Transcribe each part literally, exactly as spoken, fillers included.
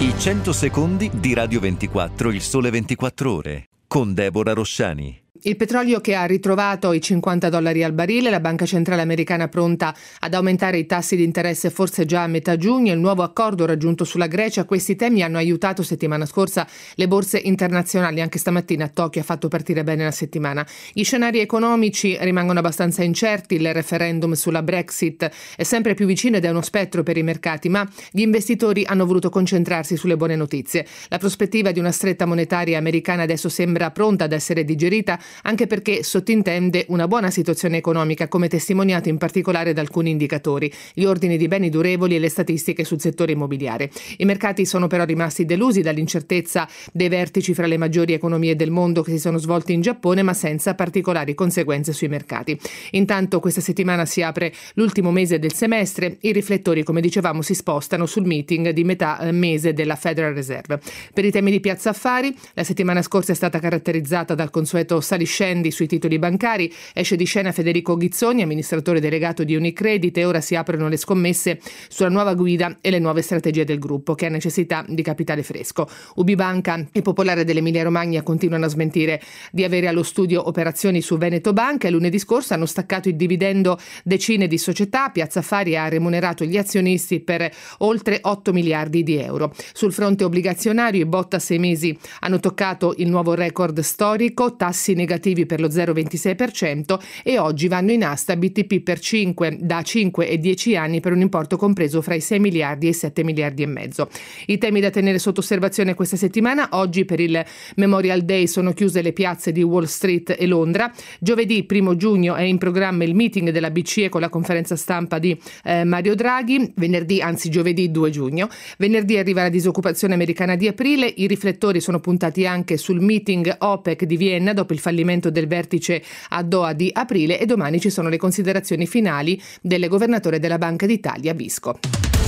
I cento secondi di Radio ventiquattro, il sole ventiquattro ore, con Deborah Rosciani. Il petrolio che ha ritrovato i cinquanta dollari al barile, la Banca Centrale Americana pronta ad aumentare i tassi di interesse forse già a metà giugno, il nuovo accordo raggiunto sulla Grecia. Questi temi hanno aiutato settimana scorsa le borse internazionali. Anche stamattina Tokyo ha fatto partire bene la settimana. Gli scenari economici rimangono abbastanza incerti, il referendum sulla Brexit è sempre più vicino ed è uno spettro per i mercati, ma gli investitori hanno voluto concentrarsi sulle buone notizie. La prospettiva di una stretta monetaria americana adesso sembra pronta ad essere digerita, anche perché sottintende una buona situazione economica, come testimoniato in particolare da alcuni indicatori, gli ordini di beni durevoli e le statistiche sul settore immobiliare. I mercati sono però rimasti delusi dall'incertezza dei vertici fra le maggiori economie del mondo che si sono svolti in Giappone, ma senza particolari conseguenze sui mercati. Intanto questa settimana si apre l'ultimo mese del semestre, i riflettori, come dicevamo, si spostano sul meeting di metà mese della Federal Reserve. Per i temi di Piazza Affari, la settimana scorsa è stata caratterizzata dal consueto saliscendi sui titoli bancari, esce di scena Federico Ghizzoni, amministratore delegato di Unicredit, e ora si aprono le scommesse sulla nuova guida e le nuove strategie del gruppo, che ha necessità di capitale fresco. Ubibanca e Popolare dell'Emilia Romagna continuano a smentire di avere allo studio operazioni su Veneto Banca e lunedì scorso hanno staccato il dividendo decine di società. Piazza Affari ha remunerato gli azionisti per oltre otto miliardi di euro. Sul fronte obbligazionario i bot a sei mesi hanno toccato il nuovo record storico, tassi negativi per lo zero virgola ventisei per cento, e oggi vanno in asta B T P per cinque da cinque e dieci anni per un importo compreso fra i sei miliardi e i sette miliardi e mezzo. I temi da tenere sotto osservazione questa settimana: oggi per il Memorial Day sono chiuse le piazze di Wall Street e Londra. Giovedì primo giugno è in programma il meeting della B C E con la conferenza stampa di eh, Mario Draghi. Venerdì, anzi giovedì due giugno. Venerdì arriva la disoccupazione americana di aprile. I riflettori sono puntati anche sul meeting OPEC di Vienna dopo il fallimento del vertice a Doha di aprile, e domani ci sono le considerazioni finali del governatore della Banca d'Italia Visco.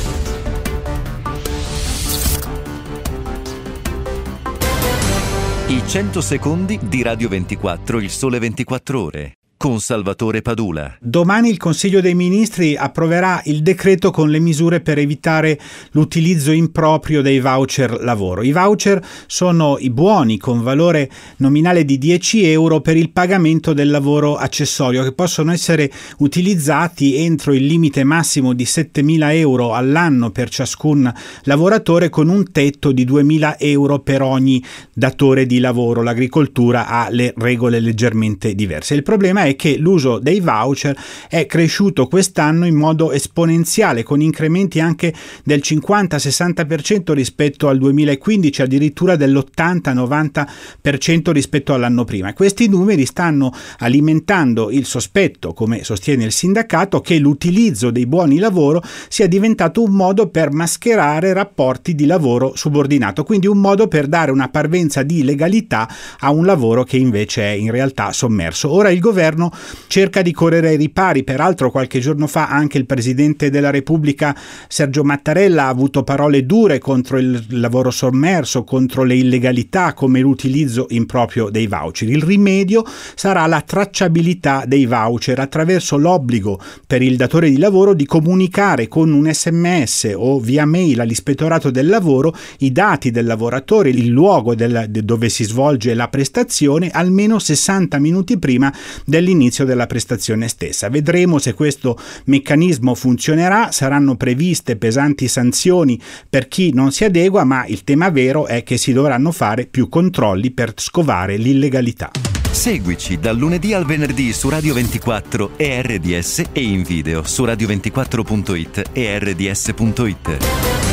I cento secondi di Radio ventiquattro, il sole ventiquattro ore, con Salvatore Padula. Domani il Consiglio dei Ministri approverà il decreto con le misure per evitare l'utilizzo improprio dei voucher lavoro. I voucher sono i buoni con valore nominale di dieci euro per il pagamento del lavoro accessorio, che possono essere utilizzati entro il limite massimo di settemila euro all'anno per ciascun lavoratore, con un tetto di duemila euro per ogni datore di lavoro. L'agricoltura ha le regole leggermente diverse. Il problema è è che l'uso dei voucher è cresciuto quest'anno in modo esponenziale, con incrementi anche del cinquanta sessanta per cento rispetto al duemilaquindici, addirittura dell'ottanta novanta per cento rispetto all'anno prima. Questi numeri stanno alimentando il sospetto, come sostiene il sindacato, che l'utilizzo dei buoni lavoro sia diventato un modo per mascherare rapporti di lavoro subordinato, quindi un modo per dare una parvenza di legalità a un lavoro che invece è in realtà sommerso. Ora il governo cerca di correre ai ripari. Peraltro qualche giorno fa anche il Presidente della Repubblica Sergio Mattarella ha avuto parole dure contro il lavoro sommerso, contro le illegalità come l'utilizzo improprio dei voucher. Il rimedio sarà la tracciabilità dei voucher attraverso l'obbligo per il datore di lavoro di comunicare con un sms o via mail all'ispettorato del lavoro i dati del lavoratore, il luogo del, dove si svolge la prestazione, almeno sessanta minuti prima dell'inizio della prestazione stessa. Vedremo se questo meccanismo funzionerà. Saranno previste pesanti sanzioni per chi non si adegua, ma il tema vero è che si dovranno fare più controlli per scovare l'illegalità. Seguici dal lunedì al venerdì su Radio ventiquattro e R D S e in video su radio ventiquattro punto it e R D S punto it.